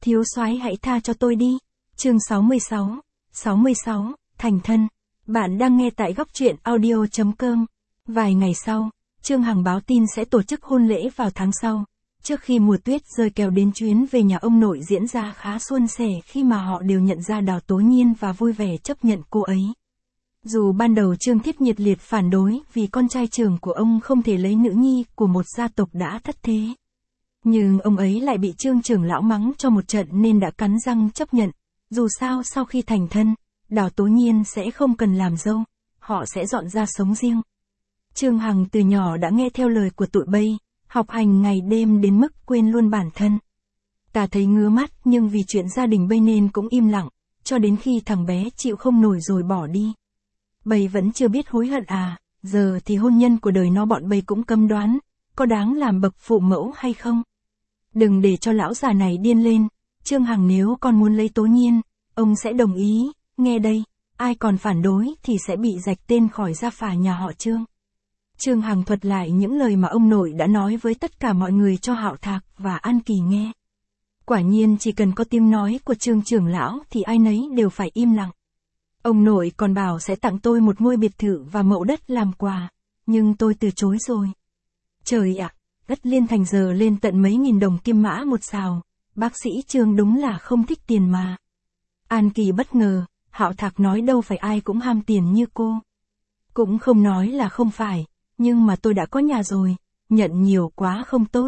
Thiếu soái hãy tha cho tôi đi. Chương 66, thành thân. Bạn đang nghe tại góc truyện audio.com. Vài ngày sau, Trương Hằng báo tin sẽ tổ chức hôn lễ vào tháng sau. Trước khi mùa tuyết rơi kéo đến, chuyến về nhà ông nội diễn ra khá suôn sẻ khi mà họ đều nhận ra Đào Tố Nhiên và vui vẻ chấp nhận cô ấy. Dù ban đầu Trương Thiết nhiệt liệt phản đối vì con trai trưởng của ông không thể lấy nữ nhi của một gia tộc đã thất thế. Nhưng ông ấy lại bị Trương trưởng lão mắng cho một trận nên đã cắn răng chấp nhận. Dù sao sau khi thành thân, Đào Tố Nhiên sẽ không cần làm dâu, họ sẽ dọn ra sống riêng. Trương Hằng từ nhỏ đã nghe theo lời của tụi bay, học hành ngày đêm đến mức quên luôn bản thân. Ta thấy ngứa mắt nhưng vì chuyện gia đình bay nên cũng im lặng, cho đến khi thằng bé chịu không nổi rồi bỏ đi. Bay vẫn chưa biết hối hận à, giờ thì hôn nhân của đời nó bọn bay cũng cấm đoán, có đáng làm bậc phụ mẫu hay không? Đừng để cho lão già này điên lên, Trương Hằng nếu con muốn lấy Tố Nhiên, ông sẽ đồng ý, nghe đây, ai còn phản đối thì sẽ bị rạch tên khỏi gia phả nhà họ Trương. Trương Hằng thuật lại những lời mà ông nội đã nói với tất cả mọi người cho Hạo Thạc và An Kỳ nghe. Quả nhiên chỉ cần có tiếng nói của Trương trưởng lão thì ai nấy đều phải im lặng. Ông nội còn bảo sẽ tặng tôi một ngôi biệt thự và mậu đất làm quà, nhưng tôi từ chối rồi. Trời ạ, đất Liên Thành giờ lên tận mấy nghìn đồng kim mã một sào, bác sĩ Trương đúng là không thích tiền mà. An Kỳ bất ngờ, Hạo Thạc nói đâu phải ai cũng ham tiền như cô. Cũng không nói là không phải, nhưng mà tôi đã có nhà rồi, nhận nhiều quá không tốt.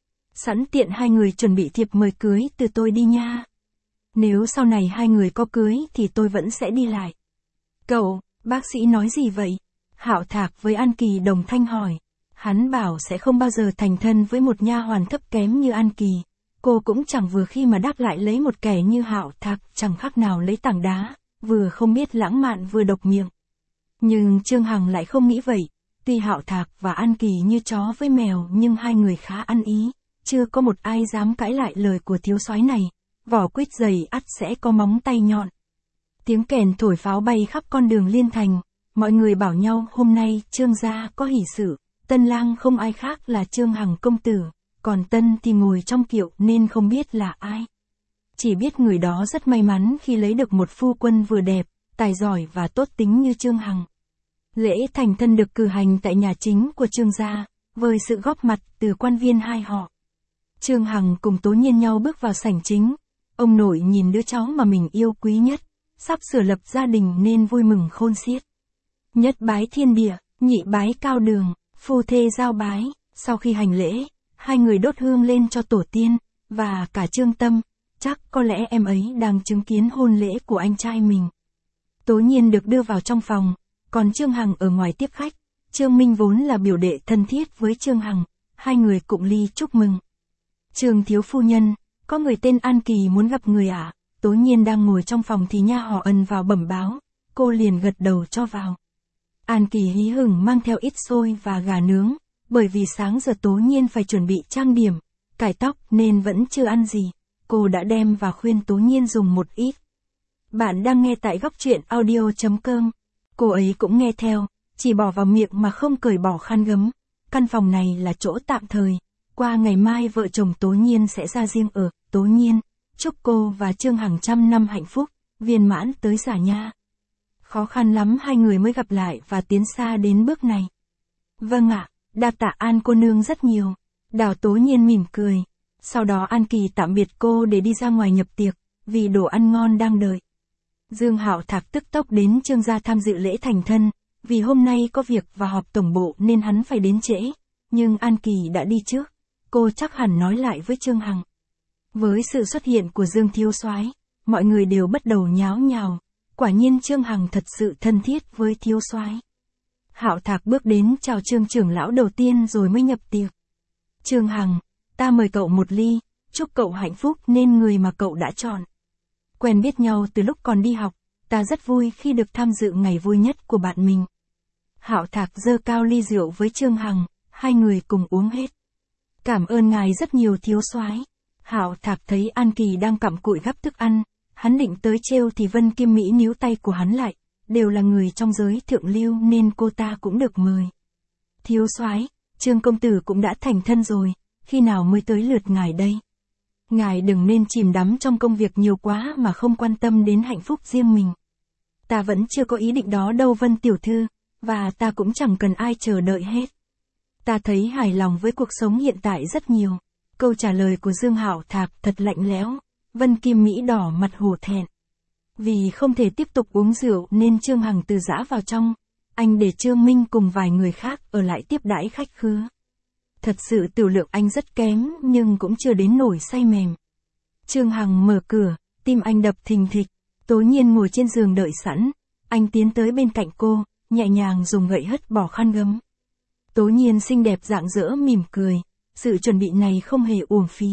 Sẵn tiện hai người chuẩn bị thiệp mời cưới từ tôi đi nha. Nếu sau này hai người có cưới thì tôi vẫn sẽ đi lại. Cậu, bác sĩ nói gì vậy? Hạo Thạc với An Kỳ đồng thanh hỏi. Hắn bảo sẽ không bao giờ thành thân với một nha hoàn thấp kém như An Kỳ. Cô cũng chẳng vừa khi mà đáp lại lấy một kẻ như Hạo Thạc chẳng khác nào lấy tảng đá, vừa không biết lãng mạn vừa độc miệng. Nhưng Trương Hằng lại không nghĩ vậy. Tuy Hạo Thạc và An Kỳ như chó với mèo nhưng hai người khá ăn ý, chưa có một ai dám cãi lại lời của thiếu soái này. Vỏ quýt dày ắt sẽ có móng tay nhọn. Tiếng kèn thổi pháo bay khắp con đường Liên Thành, mọi người bảo nhau hôm nay Trương gia có hỷ sự, tân lang không ai khác là Trương Hằng công tử, còn tân thì ngồi trong kiệu nên không biết là ai. Chỉ biết người đó rất may mắn khi lấy được một phu quân vừa đẹp, tài giỏi và tốt tính như Trương Hằng. Lễ thành thân được cử hành tại nhà chính của Trương gia, với sự góp mặt từ quan viên hai họ. Trương Hằng cùng Tố Nhiên nhau bước vào sảnh chính. Ông nội nhìn đứa cháu mà mình yêu quý nhất, sắp sửa lập gia đình nên vui mừng khôn xiết. Nhất bái thiên địa, nhị bái cao đường, phu thê giao bái. Sau khi hành lễ, hai người đốt hương lên cho tổ tiên, và cả Trương Tâm, chắc có lẽ em ấy đang chứng kiến hôn lễ của anh trai mình. Tố Nhiên được đưa vào trong phòng, còn Trương Hằng ở ngoài tiếp khách. Trương Minh vốn là biểu đệ thân thiết với Trương Hằng, hai người cụng ly chúc mừng. Trương thiếu phu nhân, có người tên An Kỳ muốn gặp người ạ. Tố Nhiên đang ngồi trong phòng thì nha họ ân vào bẩm báo, cô liền gật đầu cho vào. An Kỳ hí hửng mang theo ít xôi và gà nướng, bởi vì sáng giờ Tố Nhiên phải chuẩn bị trang điểm, cài tóc nên vẫn chưa ăn gì. Cô đã đem và khuyên Tố Nhiên dùng một ít. Bạn đang nghe tại góc truyện audio.com. Cô ấy cũng nghe theo, chỉ bỏ vào miệng mà không cởi bỏ khăn gấm. Căn phòng này là chỗ tạm thời. Qua ngày mai vợ chồng Tố Nhiên sẽ ra riêng ở. Tố Nhiên, chúc cô và Trương Hằng trăm năm hạnh phúc, viên mãn tới già nha. Khó khăn lắm hai người mới gặp lại và tiến xa đến bước này. Vâng ạ, đa tạ An cô nương rất nhiều. Đào Tố Nhiên mỉm cười. Sau đó An Kỳ tạm biệt cô để đi ra ngoài nhập tiệc, vì đồ ăn ngon đang đợi. Dương Hạo Thạc tức tốc đến Trương gia tham dự lễ thành thân, vì hôm nay có việc và họp tổng bộ nên hắn phải đến trễ. Nhưng An Kỳ đã đi trước. Cô chắc hẳn nói lại với Trương Hằng. Với sự xuất hiện của Dương thiếu soái, mọi người đều bắt đầu nháo nhào. Quả nhiên Trương Hằng thật sự thân thiết với thiếu soái. Hạo Thạc bước đến chào Trương trưởng lão đầu tiên rồi mới nhập tiệc. Trương Hằng, ta mời cậu một ly, chúc cậu hạnh phúc nên người mà cậu đã chọn. Quen biết nhau từ lúc còn đi học, ta rất vui khi được tham dự ngày vui nhất của bạn mình. Hạo Thạc giơ cao ly rượu với Trương Hằng, hai người cùng uống hết. Cảm ơn ngài rất nhiều thiếu soái. Hạo Thạc thấy An Kỳ đang cặm cụi gắp thức ăn, hắn định tới trêu thì Vân Kim Mỹ níu tay của hắn lại, đều là người trong giới thượng lưu nên cô ta cũng được mời. Thiếu soái, Trương công tử cũng đã thành thân rồi, khi nào mới tới lượt ngài đây? Ngài đừng nên chìm đắm trong công việc nhiều quá mà không quan tâm đến hạnh phúc riêng mình. Ta vẫn chưa có ý định đó đâu Vân tiểu thư, và ta cũng chẳng cần ai chờ đợi hết. Ta thấy hài lòng với cuộc sống hiện tại rất nhiều. Câu trả lời của Dương Hạo Thạc thật lạnh lẽo. Vân Kim Mỹ đỏ mặt hổ thẹn. Vì không thể tiếp tục uống rượu nên Trương Hằng từ giã vào trong. Anh để Trương Minh cùng vài người khác ở lại tiếp đãi khách khứa. Thật sự tiểu lượng anh rất kém nhưng cũng chưa đến nổi say mềm. Trương Hằng mở cửa, tim anh đập thình thịch. Tố Nhiên ngồi trên giường đợi sẵn. Anh tiến tới bên cạnh cô, nhẹ nhàng dùng gậy hất bỏ khăn gấm. Tố Nhiên xinh đẹp rạng rỡ mỉm cười. Sự chuẩn bị này không hề uổng phí.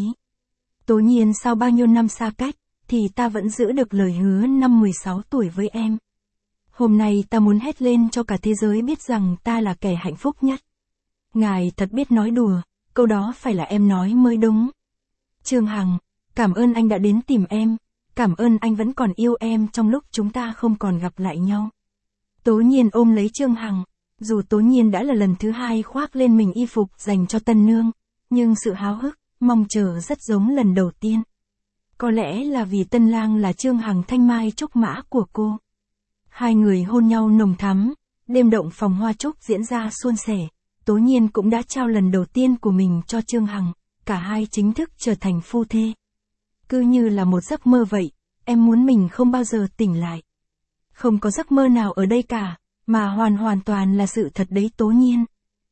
Tố Nhiên sau bao nhiêu năm xa cách, thì ta vẫn giữ được lời hứa năm 16 tuổi với em. Hôm nay ta muốn hét lên cho cả thế giới biết rằng ta là kẻ hạnh phúc nhất. Ngài thật biết nói đùa, câu đó phải là em nói mới đúng. Trương Hằng, cảm ơn anh đã đến tìm em, cảm ơn anh vẫn còn yêu em trong lúc chúng ta không còn gặp lại nhau. Tố Nhiên ôm lấy Trương Hằng, dù Tố Nhiên đã là lần thứ hai khoác lên mình y phục dành cho tân nương, nhưng sự háo hức, mong chờ rất giống lần đầu tiên. Có lẽ là vì tân lang là Trương Hằng thanh mai trúc mã của cô. Hai người hôn nhau nồng thắm, đêm động phòng hoa trúc diễn ra suôn sẻ. Tố Nhiên cũng đã trao lần đầu tiên của mình cho Trương Hằng, cả hai chính thức trở thành phu thê. Cứ như là một giấc mơ vậy, em muốn mình không bao giờ tỉnh lại. Không có giấc mơ nào ở đây cả, mà hoàn toàn là sự thật đấy Tố Nhiên.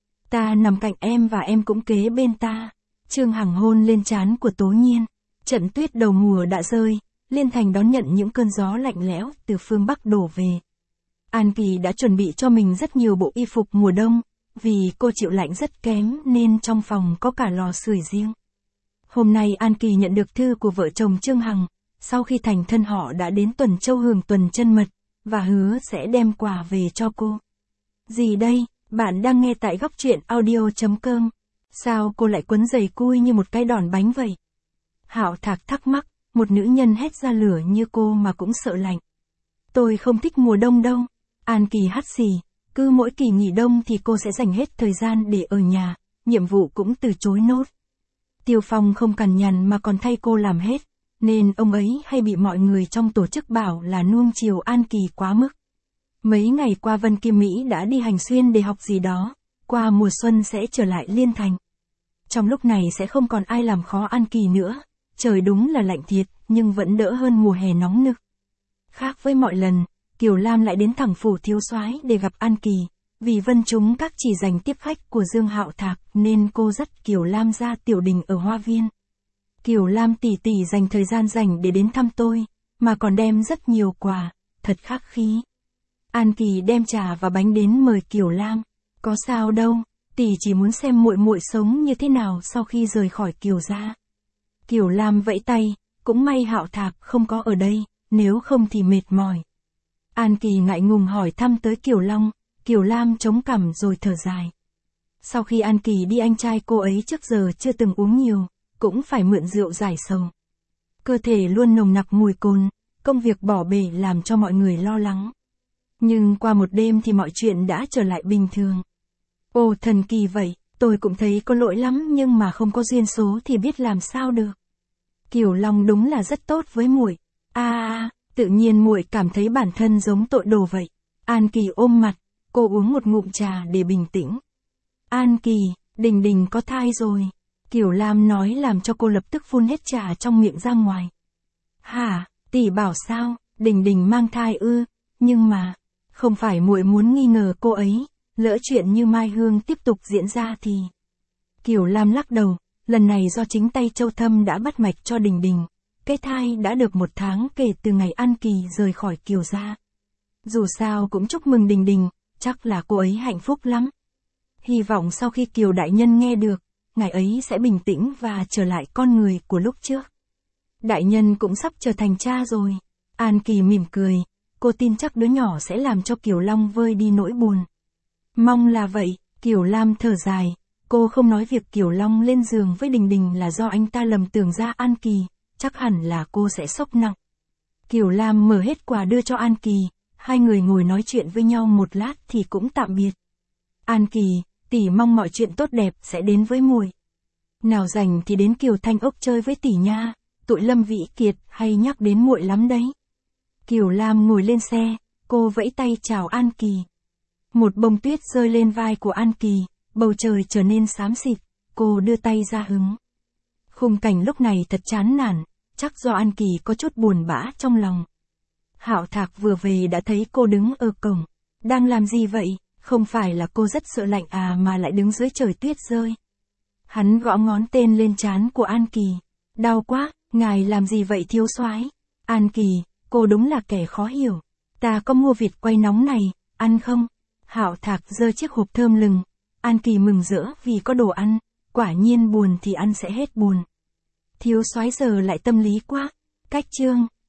Ta nằm cạnh em và em cũng kế bên ta. Trương Hằng hôn lên trán của Tố Nhiên. Trận tuyết đầu mùa đã rơi, Liên Thành đón nhận những cơn gió lạnh lẽo từ phương Bắc đổ về. An Kỳ đã chuẩn bị cho mình rất nhiều bộ y phục mùa đông, vì cô chịu lạnh rất kém nên trong phòng có cả lò sưởi riêng. Hôm nay An Kỳ nhận được thư của vợ chồng Trương Hằng, sau khi thành thân họ đã đến Tuần Châu hưởng tuần trân mật, và hứa sẽ đem quà về cho cô. Gì đây, bạn đang nghe tại góc truyện audio.com. Sao cô lại quấn giày cui như một cái đòn bánh vậy? Hạo Thạc thắc mắc, một nữ nhân hét ra lửa như cô mà cũng sợ lạnh. Tôi không thích mùa đông đâu. An Kỳ hắt xì, cứ mỗi kỳ nghỉ đông thì cô sẽ dành hết thời gian để ở nhà, nhiệm vụ cũng từ chối nốt. Tiêu Phong không cằn nhằn mà còn thay cô làm hết, nên ông ấy hay bị mọi người trong tổ chức bảo là nuông chiều An Kỳ quá mức. Mấy ngày qua Vân Kim Mỹ đã đi hành xuyên để học gì đó, qua mùa xuân sẽ trở lại Liên Thành. Trong lúc này sẽ không còn ai làm khó An Kỳ nữa, trời đúng là lạnh thiệt, nhưng vẫn đỡ hơn mùa hè nóng nực. Khác với mọi lần, Kiều Lam lại đến thẳng phủ thiếu soái để gặp An Kỳ, vì Vân chúng các chỉ dành tiếp khách của Dương Hạo Thạc nên cô dắt Kiều Lam ra tiểu đình ở Hoa Viên. Kiều Lam tỷ tỷ dành thời gian rảnh để đến thăm tôi, mà còn đem rất nhiều quà, thật khách khí. An Kỳ đem trà và bánh đến mời Kiều Lam. Có sao đâu, tỷ chỉ muốn xem muội muội sống như thế nào sau khi rời khỏi Kiều gia. Kiều Lam vẫy tay, cũng may Hạo Thạc không có ở đây, nếu không thì mệt mỏi. An Kỳ ngại ngùng hỏi thăm tới Kiều Long, Kiều Lam chống cằm rồi thở dài. Sau khi An Kỳ đi anh trai cô ấy trước giờ chưa từng uống nhiều, cũng phải mượn rượu giải sầu. Cơ thể luôn nồng nặc mùi cồn, công việc bỏ bể làm cho mọi người lo lắng. Nhưng qua một đêm thì mọi chuyện đã trở lại bình thường. Ồ thần kỳ vậy, tôi cũng thấy có lỗi lắm nhưng mà không có duyên số thì biết làm sao được. Kiều Long đúng là rất tốt với muội. Tự nhiên muội cảm thấy bản thân giống tội đồ vậy. An Kỳ ôm mặt, cô uống một ngụm trà để bình tĩnh. An Kỳ, Đình Đình có thai rồi. Kiều Lam nói làm cho cô lập tức phun hết trà trong miệng ra ngoài. Hả, tỷ bảo sao, Đình Đình mang thai ư, nhưng mà, không phải muội muốn nghi ngờ cô ấy, lỡ chuyện như Mai Hương tiếp tục diễn ra thì... Kiều Lam lắc đầu, lần này do chính tay Châu Thâm đã bắt mạch cho Đình Đình. Cái thai đã được 1 tháng kể từ ngày An Kỳ rời khỏi Kiều gia. Dù sao cũng chúc mừng Đình Đình, chắc là cô ấy hạnh phúc lắm. Hy vọng sau khi Kiều đại nhân nghe được, ngài ấy sẽ bình tĩnh và trở lại con người của lúc trước. Đại nhân cũng sắp trở thành cha rồi. An Kỳ mỉm cười, cô tin chắc đứa nhỏ sẽ làm cho Kiều Long vơi đi nỗi buồn. Mong là vậy, Kiều Lam thở dài, cô không nói việc Kiều Long lên giường với Đình Đình là do anh ta lầm tưởng ra An Kỳ, chắc hẳn là cô sẽ sốc nặng. Kiều Lam mở hết quà đưa cho An Kỳ, hai người ngồi nói chuyện với nhau một lát thì cũng tạm biệt. An Kỳ, tỷ mong mọi chuyện tốt đẹp sẽ đến với muội. Nào rảnh thì đến Kiều Thanh Ốc chơi với tỷ nha, tụi Lâm Vĩ Kiệt hay nhắc đến muội lắm đấy. Kiều Lam ngồi lên xe, cô vẫy tay chào An Kỳ. Một bông tuyết rơi lên vai của An Kỳ, bầu trời trở nên xám xịt, cô đưa tay ra hứng. Khung cảnh lúc này thật chán nản, chắc do An Kỳ có chút buồn bã trong lòng. Hạo Thạc vừa về đã thấy cô đứng ở cổng. Đang làm gì vậy? Không phải là cô rất sợ lạnh à mà lại đứng dưới trời tuyết rơi. Hắn gõ ngón tên lên trán của An Kỳ. Đau quá, ngài làm gì vậy thiếu soái? An Kỳ, cô đúng là kẻ khó hiểu. Ta có mua vịt quay nóng này, ăn không? Hạo Thạc giơ chiếc hộp thơm lừng. An Kỳ mừng rỡ vì có đồ ăn, quả nhiên buồn thì ăn sẽ hết buồn. Thiếu soái giờ lại tâm lý quá. Cách chương